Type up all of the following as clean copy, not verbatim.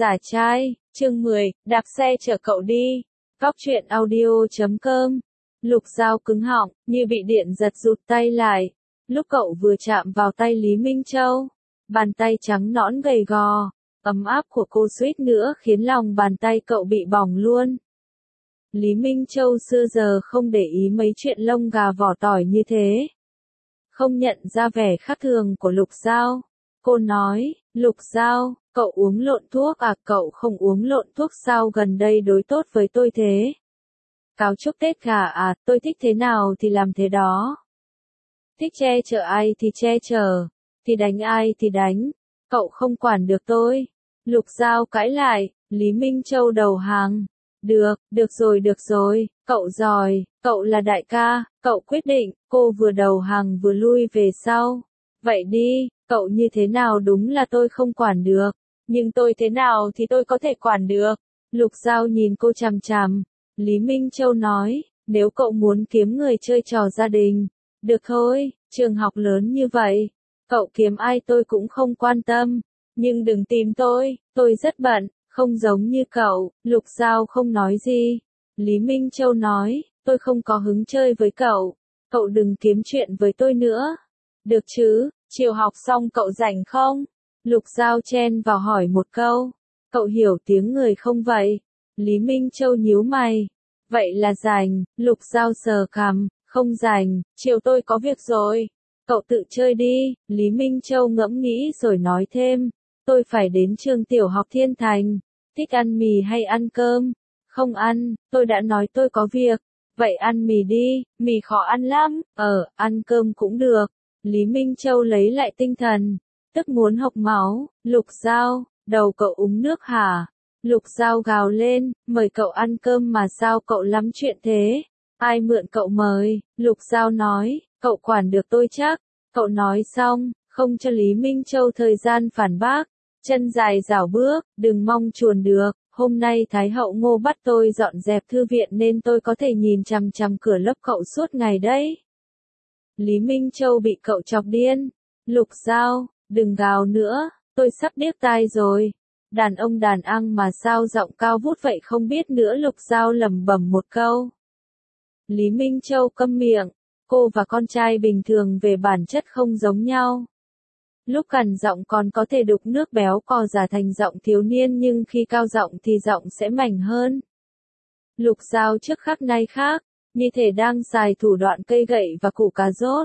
Giả trai, chương 10, đạp xe chở cậu đi. Góc truyện audio.com. Lục Giao cứng họng, như bị điện giật rụt tay lại. Lúc cậu vừa chạm vào tay Lý Minh Châu, bàn tay trắng nõn gầy gò, ấm áp của cô suýt nữa khiến lòng bàn tay cậu bị bỏng luôn. Lý Minh Châu xưa giờ không để ý mấy chuyện lông gà vỏ tỏi như thế. Không nhận ra vẻ khác thường của Lục Giao. Cô nói, Lục Giao, cậu uống lộn thuốc à? Cậu không uống lộn thuốc sao? Gần đây đối tốt với tôi thế. Cáo chúc Tết gà à? Tôi thích thế nào thì làm thế đó. Thích che chở ai thì che chở, thì đánh ai thì đánh. Cậu không quản được tôi. Lục Giao cãi lại. Lý Minh Châu đầu hàng. Được rồi, cậu giỏi, cậu là đại ca, cậu quyết định. Cô vừa đầu hàng vừa lui về sau. Vậy đi, cậu như thế nào đúng là tôi không quản được, nhưng tôi thế nào thì tôi có thể quản được. Lục Giao nhìn cô chằm chằm. Lý Minh Châu nói, nếu cậu muốn kiếm người chơi trò gia đình, được thôi, trường học lớn như vậy, cậu kiếm ai tôi cũng không quan tâm, nhưng đừng tìm tôi rất bận, không giống như cậu. Lục Giao không nói gì. Lý Minh Châu nói, tôi không có hứng chơi với cậu đừng kiếm chuyện với tôi nữa. Được chứ, chiều học xong cậu rảnh không? Lục Giao chen vào hỏi một câu. Cậu hiểu tiếng người không vậy? Lý Minh Châu nhíu mày. Vậy là rảnh. Lục Giao sờ cằm. Không rảnh, chiều tôi có việc rồi. Cậu tự chơi đi. Lý Minh Châu ngẫm nghĩ rồi nói thêm. Tôi phải đến trường tiểu học Thiên Thành. Thích ăn mì hay ăn cơm? Không ăn, tôi đã nói tôi có việc. Vậy ăn mì đi, mì khó ăn lắm. Ăn cơm cũng được. Lý Minh Châu lấy lại tinh thần, tức muốn hộc máu. Lục Giao, đầu cậu uống nước hả? Lục Giao gào lên, mời cậu ăn cơm mà sao cậu lắm chuyện thế? Ai mượn cậu mời? Lục Giao nói, cậu quản được tôi chắc. Cậu nói xong, không cho Lý Minh Châu thời gian phản bác. Chân dài rảo bước, đừng mong chuồn được. Hôm nay Thái hậu Ngô bắt tôi dọn dẹp thư viện nên tôi có thể nhìn chằm chằm cửa lớp cậu suốt ngày đấy. Lý Minh Châu bị cậu chọc điên. Lục Giao, đừng gào nữa, tôi sắp điếc tai rồi. Đàn ông đàn ăn mà sao giọng cao vút vậy không biết nữa. Lục Giao lẩm bẩm một câu. Lý Minh Châu câm miệng. Cô và con trai bình thường về bản chất không giống nhau. Lúc gằn giọng còn có thể đục nước béo cò giả thành giọng thiếu niên, nhưng khi cao giọng thì giọng sẽ mảnh hơn. Lục Giao trước khác nay khác, như thể đang xài thủ đoạn cây gậy và củ cà rốt.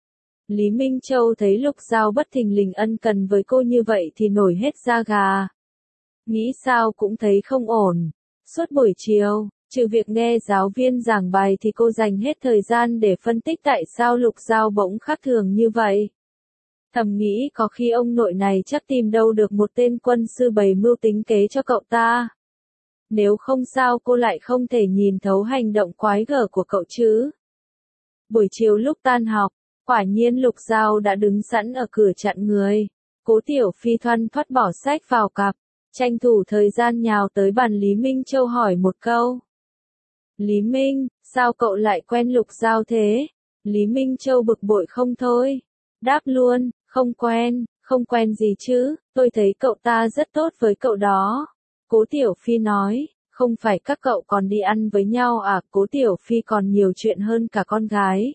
Lý Minh Châu thấy Lục Giao bất thình lình ân cần với cô như vậy thì nổi hết da gà. Nghĩ sao cũng thấy không ổn. Suốt buổi chiều, trừ việc nghe giáo viên giảng bài thì cô dành hết thời gian để phân tích tại sao Lục Giao bỗng khác thường như vậy. Thầm nghĩ có khi ông nội này chắc tìm đâu được một tên quân sư bày mưu tính kế cho cậu ta. Nếu không sao cô lại không thể nhìn thấu hành động quái gở của cậu chứ. Buổi chiều lúc tan học, quả nhiên Lục Giao đã đứng sẵn ở cửa chặn người. Cố Tiểu Phi thoăn thoắt bỏ sách vào cặp, tranh thủ thời gian nhào tới bàn Lý Minh Châu hỏi một câu. Lý Minh, sao cậu lại quen Lục Giao thế? Lý Minh Châu bực bội không thôi. Đáp luôn, không quen gì chứ, tôi thấy cậu ta rất tốt với cậu đó. Cố Tiểu Phi nói, không phải các cậu còn đi ăn với nhau à? Cố Tiểu Phi còn nhiều chuyện hơn cả con gái.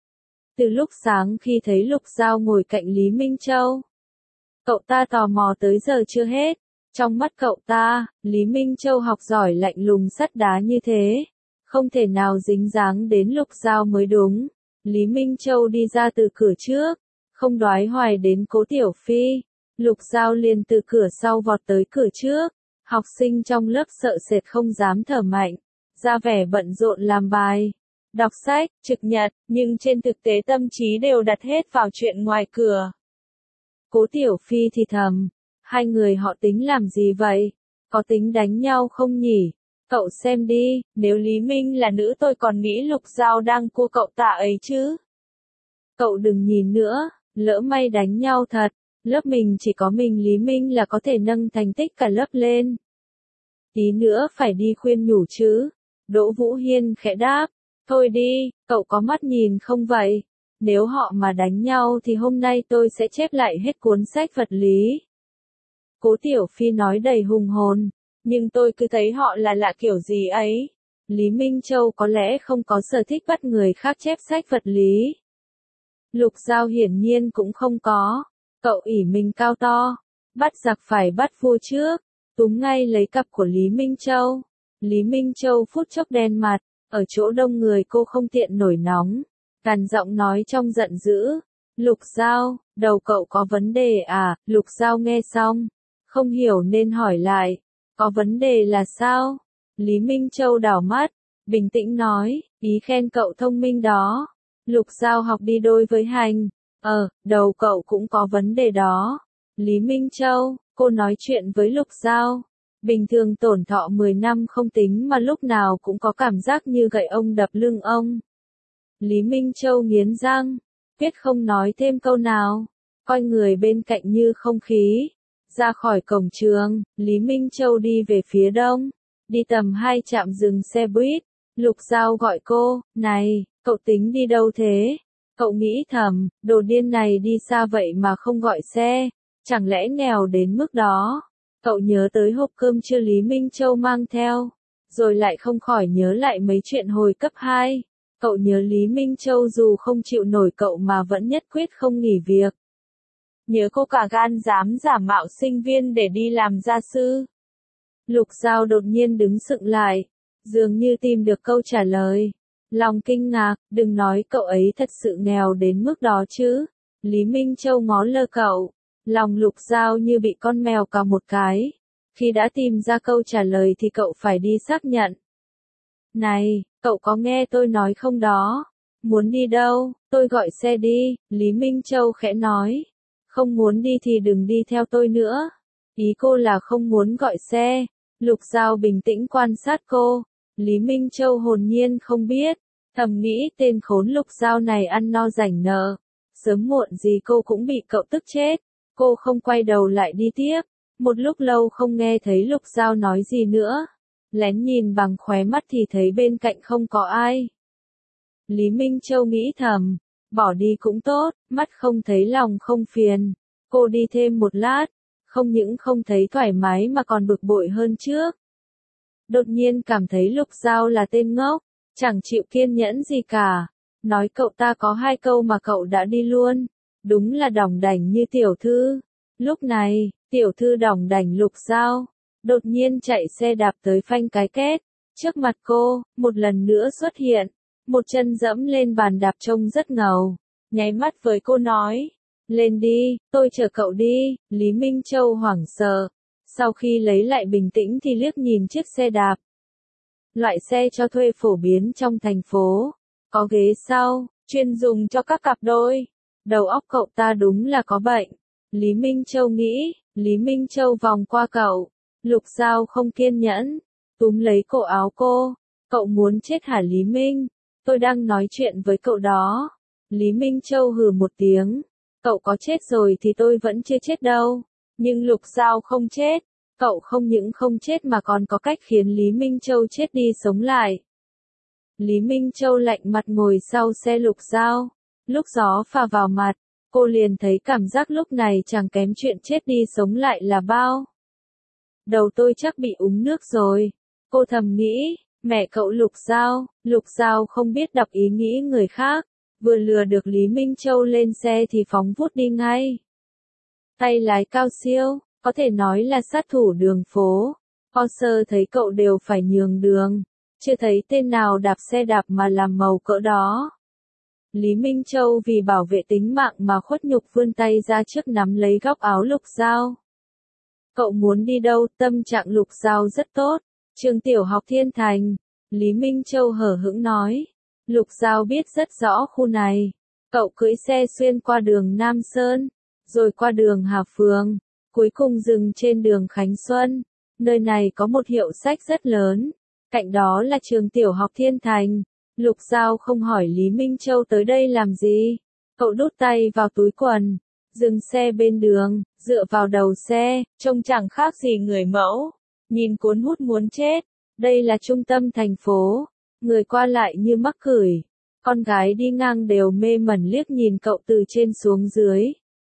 Từ lúc sáng khi thấy Lục Giao ngồi cạnh Lý Minh Châu, cậu ta tò mò tới giờ chưa hết. Trong mắt cậu ta, Lý Minh Châu học giỏi lạnh lùng sắt đá như thế, không thể nào dính dáng đến Lục Giao mới đúng. Lý Minh Châu đi ra từ cửa trước, không đoái hoài đến Cố Tiểu Phi. Lục Giao liền từ cửa sau vọt tới cửa trước. Học sinh trong lớp sợ sệt không dám thở mạnh, ra vẻ bận rộn làm bài, đọc sách, trực nhật, nhưng trên thực tế tâm trí đều đặt hết vào chuyện ngoài cửa. Cố Tiểu Phi thì thầm, hai người họ tính làm gì vậy? Có tính đánh nhau không nhỉ? Cậu xem đi, nếu Lý Minh là nữ tôi còn nghĩ Lục Giao đang cua cậu ta ấy chứ. Cậu đừng nhìn nữa, lỡ may đánh nhau thật, lớp mình chỉ có mình Lý Minh là có thể nâng thành tích cả lớp lên. Tí nữa phải đi khuyên nhủ chứ. Đỗ Vũ Hiên khẽ đáp, thôi đi, cậu có mắt nhìn không vậy? Nếu họ mà đánh nhau thì hôm nay tôi sẽ chép lại hết cuốn sách vật lý. Cố Tiểu Phi nói đầy hùng hồn. Nhưng tôi cứ thấy họ là lạ kiểu gì ấy. Lý Minh Châu có lẽ không có sở thích bắt người khác chép sách vật lý. Lục Giao hiển nhiên cũng không có. Cậu ỷ mình cao to. Bắt giặc phải bắt vua trước. Túm ngay lấy cặp của Lý Minh Châu. Lý Minh Châu phút chốc đen mặt. Ở chỗ đông người cô không tiện nổi nóng. Gằn giọng nói trong giận dữ. Lục Giao, đầu cậu có vấn đề à? Lục Giao nghe xong. Không hiểu nên hỏi lại. Có vấn đề là sao? Lý Minh Châu đảo mắt. Bình tĩnh nói. Ý khen cậu thông minh đó. Lục Giao học đi đôi với hành. Đầu cậu cũng có vấn đề đó. Lý Minh Châu, cô nói chuyện với Lục Giao. Bình thường tổn thọ 10 năm không tính mà lúc nào cũng có cảm giác như gậy ông đập lưng ông. Lý Minh Châu nghiến răng. Quyết không nói thêm câu nào. Coi người bên cạnh như không khí. Ra khỏi cổng trường, Lý Minh Châu đi về phía đông. Đi tầm 2 trạm dừng xe buýt. Lục Giao gọi cô. Này, cậu tính đi đâu thế? Cậu nghĩ thầm, đồ điên này đi xa vậy mà không gọi xe. Chẳng lẽ nghèo đến mức đó? Cậu nhớ tới hộp cơm trưa Lý Minh Châu mang theo. Rồi lại không khỏi nhớ lại mấy chuyện hồi cấp 2. Cậu nhớ Lý Minh Châu dù không chịu nổi cậu mà vẫn nhất quyết không nghỉ việc. Nhớ cô cả gan dám giả mạo sinh viên để đi làm gia sư. Lục Giao đột nhiên đứng sững lại. Dường như tìm được câu trả lời. Lòng kinh ngạc, đừng nói cậu ấy thật sự nghèo đến mức đó chứ. Lý Minh Châu ngó lơ cậu. Lòng Lục Giao như bị con mèo cào một cái. Khi đã tìm ra câu trả lời thì cậu phải đi xác nhận. Này, cậu có nghe tôi nói không đó? Muốn đi đâu, tôi gọi xe đi, Lý Minh Châu khẽ nói. Không muốn đi thì đừng đi theo tôi nữa. Ý cô là không muốn gọi xe. Lục Giao bình tĩnh quan sát cô. Lý Minh Châu hồn nhiên không biết. Thầm nghĩ tên khốn Lục Giao này ăn no rảnh nợ. Sớm muộn gì cô cũng bị cậu tức chết. Cô không quay đầu lại đi tiếp. Một lúc lâu không nghe thấy Lục Giao nói gì nữa. Lén nhìn bằng khóe mắt thì thấy bên cạnh không có ai. Lý Minh Châu nghĩ thầm. Bỏ đi cũng tốt, mắt không thấy lòng không phiền. Cô đi thêm một lát. Không những không thấy thoải mái mà còn bực bội hơn trước. Đột nhiên cảm thấy Lục Giao là tên ngốc. Chẳng chịu kiên nhẫn gì cả. Nói cậu ta có 2 câu mà cậu đã đi luôn. Đúng là đỏng đảnh như tiểu thư. Lúc này, tiểu thư đỏng đảnh Lục Giao. Đột nhiên chạy xe đạp tới phanh cái két. Trước mặt cô, một lần nữa xuất hiện. Một chân dẫm lên bàn đạp trông rất ngầu. Nháy mắt với cô nói. Lên đi, tôi chở cậu đi. Lý Minh Châu hoảng sợ. Sau khi lấy lại bình tĩnh thì liếc nhìn chiếc xe đạp. Loại xe cho thuê phổ biến trong thành phố. Có ghế sau, chuyên dùng cho các cặp đôi. Đầu óc cậu ta đúng là có bệnh. Lý Minh Châu nghĩ. Lý Minh Châu vòng qua cậu. Lục Giao không kiên nhẫn. Túm lấy cổ áo cô. Cậu muốn chết hả Lý Minh? Tôi đang nói chuyện với cậu đó. Lý Minh Châu hừ một tiếng. Cậu có chết rồi thì tôi vẫn chưa chết đâu. Nhưng Lục Giao không chết. Cậu không những không chết mà còn có cách khiến Lý Minh Châu chết đi sống lại. Lý Minh Châu lạnh mặt ngồi sau xe Lục Giao. Lúc gió phả vào mặt, cô liền thấy cảm giác lúc này chẳng kém chuyện chết đi sống lại là bao. Đầu tôi chắc bị úng nước rồi. Cô thầm nghĩ, mẹ cậu Lục Giao không biết đọc ý nghĩ người khác. Vừa lừa được Lý Minh Châu lên xe thì phóng vút đi ngay. Tay lái cao siêu, có thể nói là sát thủ đường phố. Porsche thấy cậu đều phải nhường đường. Chưa thấy tên nào đạp xe đạp mà làm màu cỡ đó. Lý Minh Châu vì bảo vệ tính mạng mà khuất nhục vươn tay ra trước nắm lấy góc áo Lục Giao. Cậu muốn đi đâu? Tâm trạng Lục Giao rất tốt. Trường tiểu học Thiên Thành. Lý Minh Châu hở hững nói. Lục Giao biết rất rõ khu này. Cậu cưỡi xe xuyên qua đường Nam Sơn. Rồi qua đường Hà Phường. Cuối cùng dừng trên đường Khánh Xuân. Nơi này có một hiệu sách rất lớn. Cạnh đó là trường tiểu học Thiên Thành. Lục Giao không hỏi Lý Minh Châu tới đây làm gì. Cậu đút tay vào túi quần. Dừng xe bên đường, dựa vào đầu xe, trông chẳng khác gì người mẫu. Nhìn cuốn hút muốn chết. Đây là trung tâm thành phố. Người qua lại như mắc cười. Con gái đi ngang đều mê mẩn liếc nhìn cậu từ trên xuống dưới.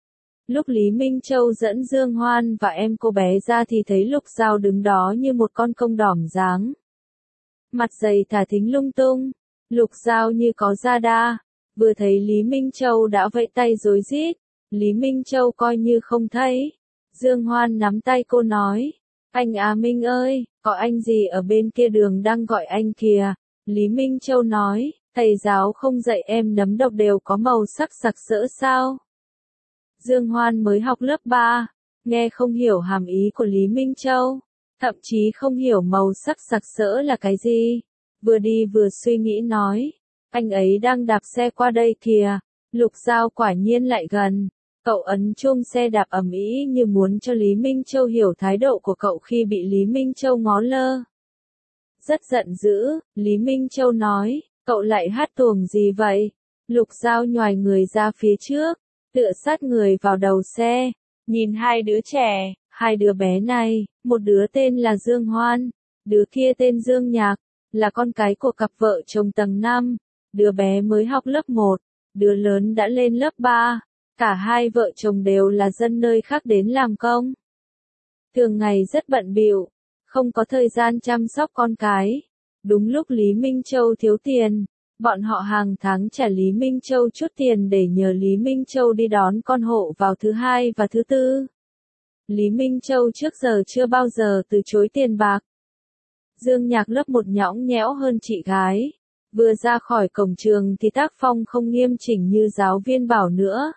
Lúc Lý Minh Châu dẫn Dương Hoan và em cô bé ra thì thấy Lục Giao đứng đó như một con công đỏm dáng. Mặt dày thả thính lung tung. Lục Giao như có da đa. Vừa thấy Lý Minh Châu đã vẫy tay rối rít. Lý Minh Châu coi như không thấy. Dương Hoan nắm tay cô nói. Anh Á Minh ơi, có anh gì ở bên kia đường đang gọi anh kìa. Lý Minh Châu nói, thầy giáo không dạy em nấm độc đều có màu sắc sặc sỡ sao? Dương Hoan mới học lớp 3, nghe không hiểu hàm ý của Lý Minh Châu, thậm chí không hiểu màu sắc sặc sỡ là cái gì. Vừa đi vừa suy nghĩ nói, anh ấy đang đạp xe qua đây kìa. Lục Giao quả nhiên lại gần. Cậu ấn chuông xe đạp ầm ĩ như muốn cho Lý Minh Châu hiểu thái độ của cậu khi bị Lý Minh Châu ngó lơ. Rất giận dữ, Lý Minh Châu nói, cậu lại hát tuồng gì vậy? Lục Giao nhoài người ra phía trước, tựa sát người vào đầu xe, nhìn hai đứa trẻ, hai đứa bé này, một đứa tên là Dương Hoan, đứa kia tên Dương Nhạc, là con cái của cặp vợ chồng tầng 5, đứa bé mới học lớp 1, đứa lớn đã lên lớp 3. Cả hai vợ chồng đều là dân nơi khác đến làm công. Thường ngày rất bận bịu, không có thời gian chăm sóc con cái. Đúng lúc Lý Minh Châu thiếu tiền, bọn họ hàng tháng trả Lý Minh Châu chút tiền để nhờ Lý Minh Châu đi đón con hộ vào thứ hai và thứ tư. Lý Minh Châu trước giờ chưa bao giờ từ chối tiền bạc. Dương Nhạc lớp 1 nhõng nhẽo hơn chị gái. Vừa ra khỏi cổng trường thì tác phong không nghiêm chỉnh như giáo viên bảo nữa.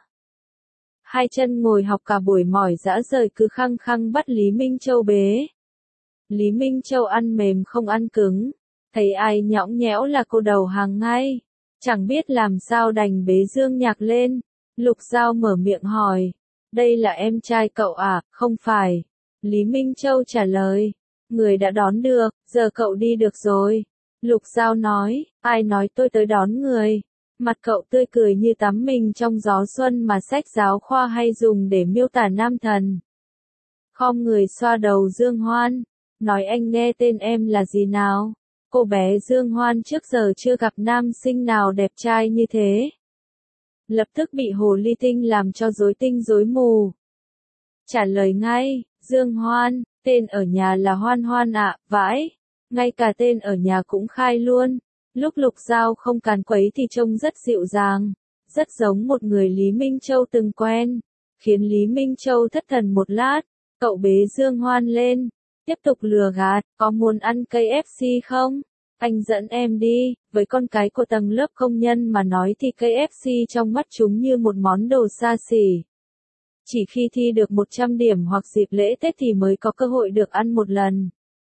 Hai chân ngồi học cả buổi mỏi rã rời cứ khăng khăng bắt Lý Minh Châu bế. Lý Minh Châu ăn mềm không ăn cứng. Thấy ai nhõng nhẽo là cô đầu hàng ngay. Chẳng biết làm sao đành bế Dương Nhạc lên. Lục Giao mở miệng hỏi. Đây là em trai cậu à? Không phải. Lý Minh Châu trả lời. Người đã đón được, giờ cậu đi được rồi. Lục Giao nói. Ai nói tôi tới đón người? Mặt cậu tươi cười như tắm mình trong gió xuân mà sách giáo khoa hay dùng để miêu tả nam thần. Khom người xoa đầu Dương Hoan. Nói anh nghe tên em là gì nào? Cô bé Dương Hoan trước giờ chưa gặp nam sinh nào đẹp trai như thế. Lập tức bị hồ ly tinh làm cho rối tinh rối mù. Trả lời ngay, Dương Hoan, tên ở nhà là Hoan Hoan ạ, vãi. Ngay cả tên ở nhà cũng khai luôn. Lúc Lục Giao không càn quấy thì trông rất dịu dàng, rất giống một người Lý Minh Châu từng quen, khiến Lý Minh Châu thất thần một lát. Cậu bế Dương Hoan lên, tiếp tục lừa gạt, có muốn ăn KFC không? Anh dẫn em đi. Với con cái của tầng lớp công nhân mà nói thì KFC trong mắt chúng như một món đồ xa xỉ. Chỉ khi thi được 100 điểm hoặc dịp lễ Tết thì mới có cơ hội được ăn một lần.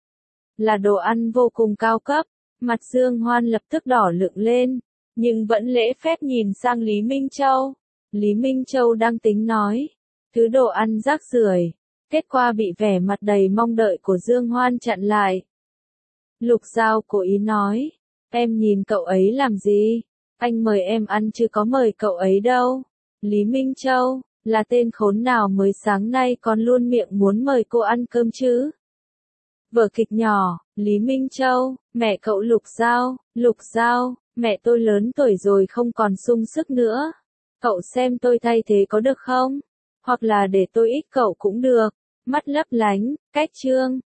Là đồ ăn vô cùng cao cấp. Mặt Dương Hoan lập tức đỏ lựng lên, nhưng vẫn lễ phép nhìn sang Lý Minh Châu. Lý Minh Châu đang tính nói, thứ đồ ăn rác rưởi, kết quả bị vẻ mặt đầy mong đợi của Dương Hoan chặn lại. Lục Giao cố ý nói, em nhìn cậu ấy làm gì? Anh mời em ăn chứ có mời cậu ấy đâu. Lý Minh Châu, là tên khốn nào mới sáng nay còn luôn miệng muốn mời cô ăn cơm chứ? Vở kịch nhỏ, Lý Minh Châu, mẹ cậu Lục Giao, mẹ tôi lớn tuổi rồi không còn sung sức nữa. Cậu xem tôi thay thế có được không? Hoặc là để tôi ích cậu cũng được. Mắt lấp lánh, cách trương,